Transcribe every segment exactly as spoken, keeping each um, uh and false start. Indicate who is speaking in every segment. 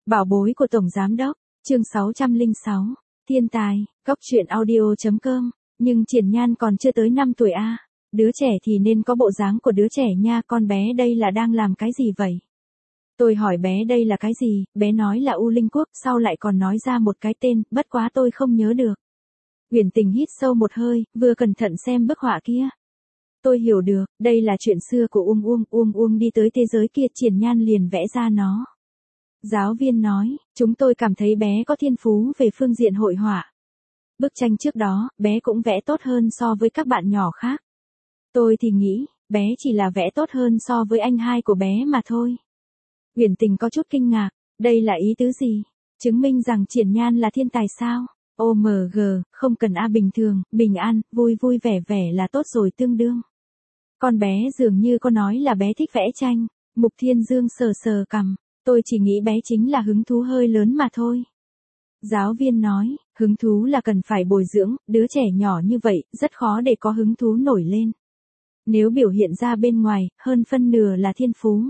Speaker 1: Bảo bối của Tổng Giám Đốc, chương sáu trăm lẻ sáu, thiên tài, góc truyện audio chấm com, nhưng Triển Nhan còn chưa tới năm tuổi a, à. Đứa trẻ thì nên có bộ dáng của đứa trẻ nha, con bé đây là đang làm cái gì vậy? Tôi hỏi bé đây là cái gì, bé nói là U Linh Quốc, sau lại còn nói ra một cái tên, bất quá tôi không nhớ được. Uyển Tình hít sâu một hơi, vừa cẩn thận xem bức họa kia. Tôi hiểu được, đây là chuyện xưa của Uông Uông, Uông Uông đi tới thế giới kia, Triển Nhan liền vẽ ra nó. Giáo viên nói, chúng tôi cảm thấy bé có thiên phú về phương diện hội họa. Bức tranh trước đó, bé cũng vẽ tốt hơn so với các bạn nhỏ khác. Tôi thì nghĩ, bé chỉ là vẽ tốt hơn so với anh hai của bé mà thôi. Uyển Tình có chút kinh ngạc, đây là ý tứ gì? Chứng minh rằng Triển Nhan là thiên tài sao? ô em giê, không cần A, bình thường, bình an, vui vui vẻ vẻ là tốt rồi, tương đương. Con bé dường như có nói là bé thích vẽ tranh. Mục Thiên Dương sờ sờ cằm, tôi chỉ nghĩ bé chính là hứng thú hơi lớn mà thôi. Giáo viên nói, hứng thú là cần phải bồi dưỡng, đứa trẻ nhỏ như vậy, rất khó để có hứng thú nổi lên. Nếu biểu hiện ra bên ngoài, hơn phân nửa là thiên phú.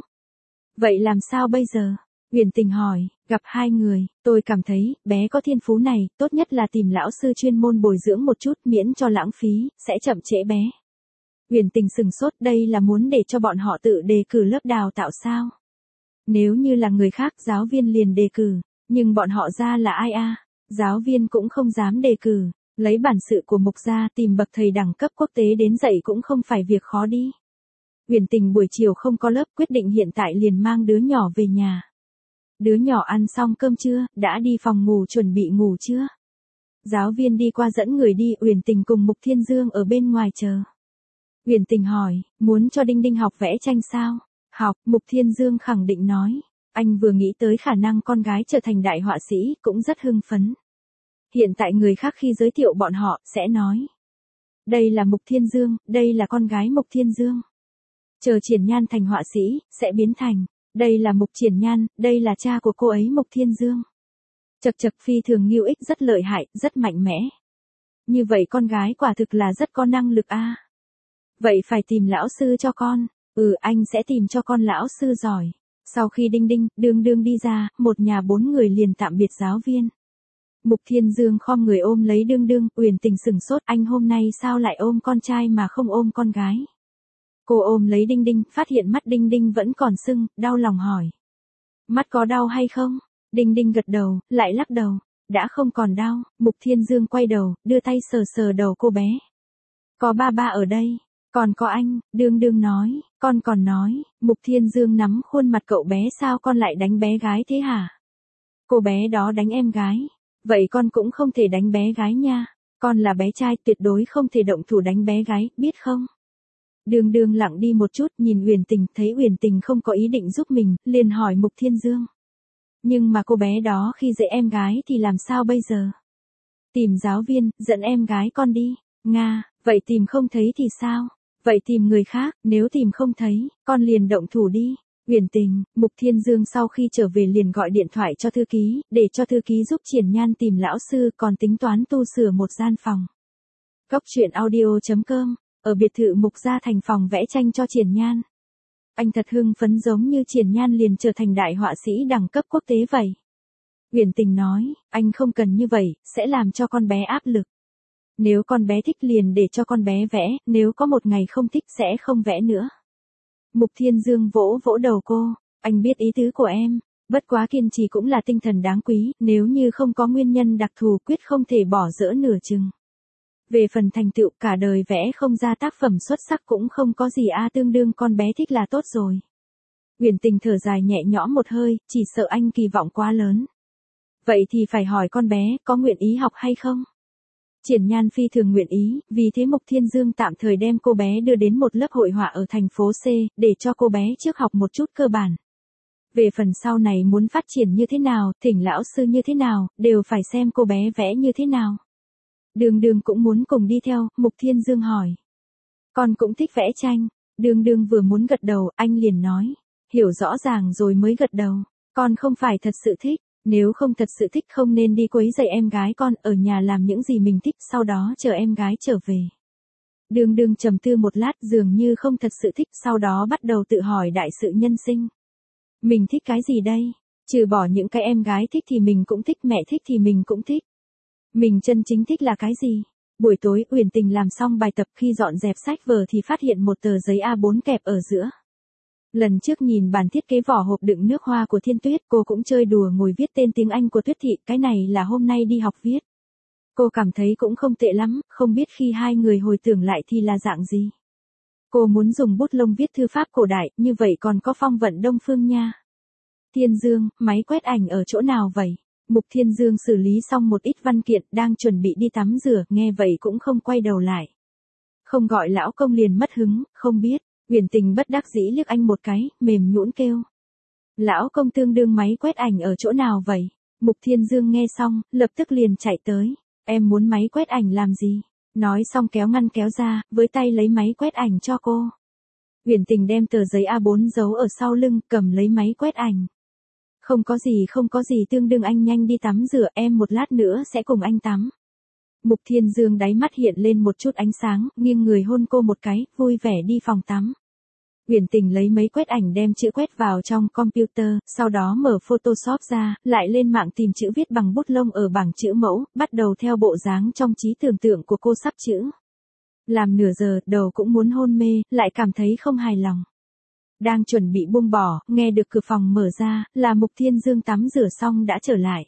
Speaker 1: Vậy làm sao bây giờ? Uyển Tình hỏi, gặp hai người, tôi cảm thấy, bé có thiên phú này, tốt nhất là tìm lão sư chuyên môn bồi dưỡng một chút, miễn cho lãng phí, sẽ chậm trễ bé. Uyển Tình sừng sốt, đây là muốn để cho bọn họ tự đề cử lớp đào tạo sao? Nếu như là người khác, giáo viên liền đề cử, nhưng bọn họ ra là ai a? À? Giáo viên cũng không dám đề cử, lấy bản sự của Mục gia tìm bậc thầy đẳng cấp quốc tế đến dạy cũng không phải việc khó đi. Uyển Tình buổi chiều không có lớp, quyết định hiện tại liền mang đứa nhỏ về nhà. Đứa nhỏ ăn xong cơm trưa, đã đi phòng ngủ chuẩn bị ngủ chưa? Giáo viên đi qua dẫn người đi, Uyển Tình cùng Mục Thiên Dương ở bên ngoài chờ. Uyển Tình hỏi, muốn cho Đinh Đinh học vẽ tranh sao? Học, Mục Thiên Dương khẳng định nói. Anh vừa nghĩ tới khả năng con gái trở thành đại họa sĩ, cũng rất hưng phấn. Hiện tại người khác khi giới thiệu bọn họ, sẽ nói. Đây là Mục Thiên Dương, đây là con gái Mục Thiên Dương. Chờ Triển Nhan thành họa sĩ, sẽ biến thành. Đây là Mục Triển Nhan, đây là cha của cô ấy Mục Thiên Dương. Chật chật, phi thường nghiêu ích, rất lợi hại, rất mạnh mẽ. Như vậy con gái quả thực là rất có năng lực a. À. Vậy phải tìm lão sư cho con. Ừ, anh sẽ tìm cho con lão sư giỏi. Sau khi Đinh Đinh, Đương Đương đi ra, một nhà bốn người liền tạm biệt giáo viên. Mục Thiên Dương khom người ôm lấy Đương Đương, Uyển Tình sừng sốt, anh hôm nay sao lại ôm con trai mà không ôm con gái? Cô ôm lấy Đinh Đinh, phát hiện mắt Đinh Đinh vẫn còn sưng, đau lòng hỏi. Mắt có đau hay không? Đinh Đinh gật đầu, lại lắc đầu. Đã không còn đau, Mục Thiên Dương quay đầu, đưa tay sờ sờ đầu cô bé. Có ba ba ở đây. Còn có anh, Đương Đương nói, con còn nói, Mục Thiên Dương nắm khuôn mặt cậu bé, sao con lại đánh bé gái thế hả? Cô bé đó đánh em gái. Vậy con cũng không thể đánh bé gái nha. Con là bé trai, tuyệt đối không thể động thủ đánh bé gái, biết không? Đương Đương lặng đi một chút, nhìn Uyển Tình, thấy Uyển Tình không có ý định giúp mình, liền hỏi Mục Thiên Dương. Nhưng mà cô bé đó khi dạy em gái thì làm sao bây giờ? Tìm giáo viên, dẫn em gái con đi. Nga, vậy tìm không thấy thì sao? Vậy tìm người khác, nếu tìm không thấy, con liền động thủ đi. Uyển Tình, Mục Thiên Dương sau khi trở về liền gọi điện thoại cho thư ký, để cho thư ký giúp Triển Nhan tìm lão sư, còn tính toán tu sửa một gian phòng. Góc truyện audio chấm com, ở biệt thự Mục gia thành phòng vẽ tranh cho Triển Nhan. Anh thật hưng phấn, giống như Triển Nhan liền trở thành đại họa sĩ đẳng cấp quốc tế vậy. Uyển Tình nói, anh không cần như vậy, sẽ làm cho con bé áp lực. Nếu con bé thích liền để cho con bé vẽ, nếu có một ngày không thích sẽ không vẽ nữa. Mục Thiên Dương vỗ vỗ đầu cô, anh biết ý tứ của em, bất quá kiên trì cũng là tinh thần đáng quý, nếu như không có nguyên nhân đặc thù quyết không thể bỏ dỡ nửa chừng. Về phần thành tựu, cả đời vẽ không ra tác phẩm xuất sắc cũng không có gì a, à, tương đương con bé thích là tốt rồi. Uyển Tình thở dài nhẹ nhõm một hơi, chỉ sợ anh kỳ vọng quá lớn. Vậy thì phải hỏi con bé có nguyện ý học hay không? Triển Nhan phi thường nguyện ý, vì thế Mục Thiên Dương tạm thời đem cô bé đưa đến một lớp hội họa ở thành phố C, để cho cô bé trước học một chút cơ bản. Về phần sau này muốn phát triển như thế nào, thỉnh lão sư như thế nào, đều phải xem cô bé vẽ như thế nào. Đương Đương cũng muốn cùng đi theo, Mục Thiên Dương hỏi. Con cũng thích vẽ tranh. Đương Đương vừa muốn gật đầu, anh liền nói. Hiểu rõ ràng rồi mới gật đầu. Con không phải thật sự thích. Nếu không thật sự thích không nên đi quấy rầy em gái con, ở nhà làm những gì mình thích, sau đó chờ em gái trở về. Đương Đương trầm tư một lát, dường như không thật sự thích, sau đó bắt đầu tự hỏi đại sự nhân sinh. Mình thích cái gì đây? Trừ bỏ những cái em gái thích thì mình cũng thích, mẹ thích thì mình cũng thích. Mình chân chính thích là cái gì? Buổi tối Uyển Tình làm xong bài tập, khi dọn dẹp sách vở thì phát hiện một tờ giấy a bốn kẹp ở giữa. Lần trước nhìn bản thiết kế vỏ hộp đựng nước hoa của Thiên Tuyết, cô cũng chơi đùa ngồi viết tên tiếng Anh của Tuyết Thị, cái này là hôm nay đi học viết. Cô cảm thấy cũng không tệ lắm, không biết khi hai người hồi tưởng lại thì là dạng gì. Cô muốn dùng bút lông viết thư pháp cổ đại, như vậy còn có phong vận Đông Phương nha. Thiên Dương, máy quét ảnh ở chỗ nào vậy? Mục Thiên Dương xử lý xong một ít văn kiện, đang chuẩn bị đi tắm rửa, nghe vậy cũng không quay đầu lại. Không gọi lão công liền mất hứng, không biết. Uyển Tình bất đắc dĩ liếc anh một cái, mềm nhũn kêu. Lão công tương đương máy quét ảnh ở chỗ nào vậy? Mục Thiên Dương nghe xong, lập tức liền chạy tới. Em muốn máy quét ảnh làm gì? Nói xong kéo ngăn kéo ra, với tay lấy máy quét ảnh cho cô. Uyển Tình đem tờ giấy a bốn giấu ở sau lưng, cầm lấy máy quét ảnh. Không có gì không có gì, tương đương anh nhanh đi tắm rửa, em một lát nữa sẽ cùng anh tắm. Mục Thiên Dương đáy mắt hiện lên một chút ánh sáng, nghiêng người hôn cô một cái, vui vẻ đi phòng tắm. Uyển Tình lấy máy quét ảnh đem chữ quét vào trong computer, sau đó mở Photoshop ra, lại lên mạng tìm chữ viết bằng bút lông ở bảng chữ mẫu, bắt đầu theo bộ dáng trong trí tưởng tượng của cô sắp chữ. Làm nửa giờ, đầu cũng muốn hôn mê, lại cảm thấy không hài lòng. Đang chuẩn bị buông bỏ, nghe được cửa phòng mở ra, là Mục Thiên Dương tắm rửa xong đã trở lại.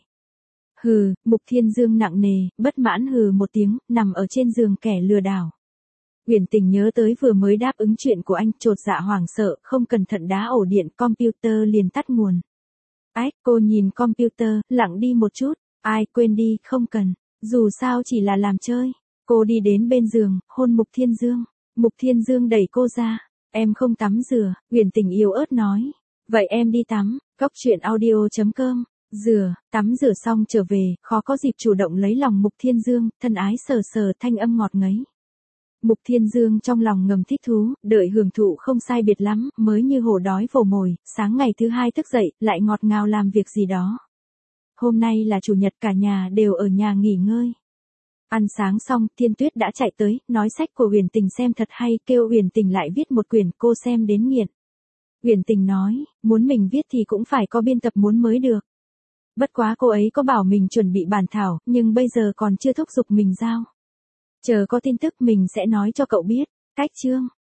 Speaker 1: Hừ, Mục Thiên Dương nặng nề, bất mãn hừ một tiếng, nằm ở trên giường kẻ lừa đảo. Uyển Tình nhớ tới vừa mới đáp ứng chuyện của anh, chột dạ hoảng sợ, không cẩn thận đá ổ điện, computer liền tắt nguồn. Ách, cô nhìn computer, lặng đi một chút, ai, quên đi, không cần, dù sao chỉ là làm chơi. Cô đi đến bên giường, hôn Mục Thiên Dương. Mục Thiên Dương đẩy cô ra. Em không tắm rửa, Uyển Tình yếu ớt nói. Vậy em đi tắm, góc truyện audio chấm com. Rửa, tắm rửa xong trở về, khó có dịp chủ động lấy lòng Mục Thiên Dương, thân ái sờ sờ, thanh âm ngọt ngấy. Mục Thiên Dương trong lòng ngầm thích thú, đợi hưởng thụ không sai biệt lắm, mới như hổ đói vồ mồi, sáng ngày thứ hai thức dậy, lại ngọt ngào làm việc gì đó. Hôm nay là chủ nhật, cả nhà đều ở nhà nghỉ ngơi. Ăn sáng xong, Thiên Tuyết đã chạy tới, nói sách của Uyển Tình xem thật hay, kêu Uyển Tình lại viết một quyển, cô xem đến nghiện. Uyển Tình nói, muốn mình viết thì cũng phải có biên tập muốn mới được. Bất quá cô ấy có bảo mình chuẩn bị bản thảo, nhưng bây giờ còn chưa thúc giục mình giao. Chờ có tin tức mình sẽ nói cho cậu biết. Cách chương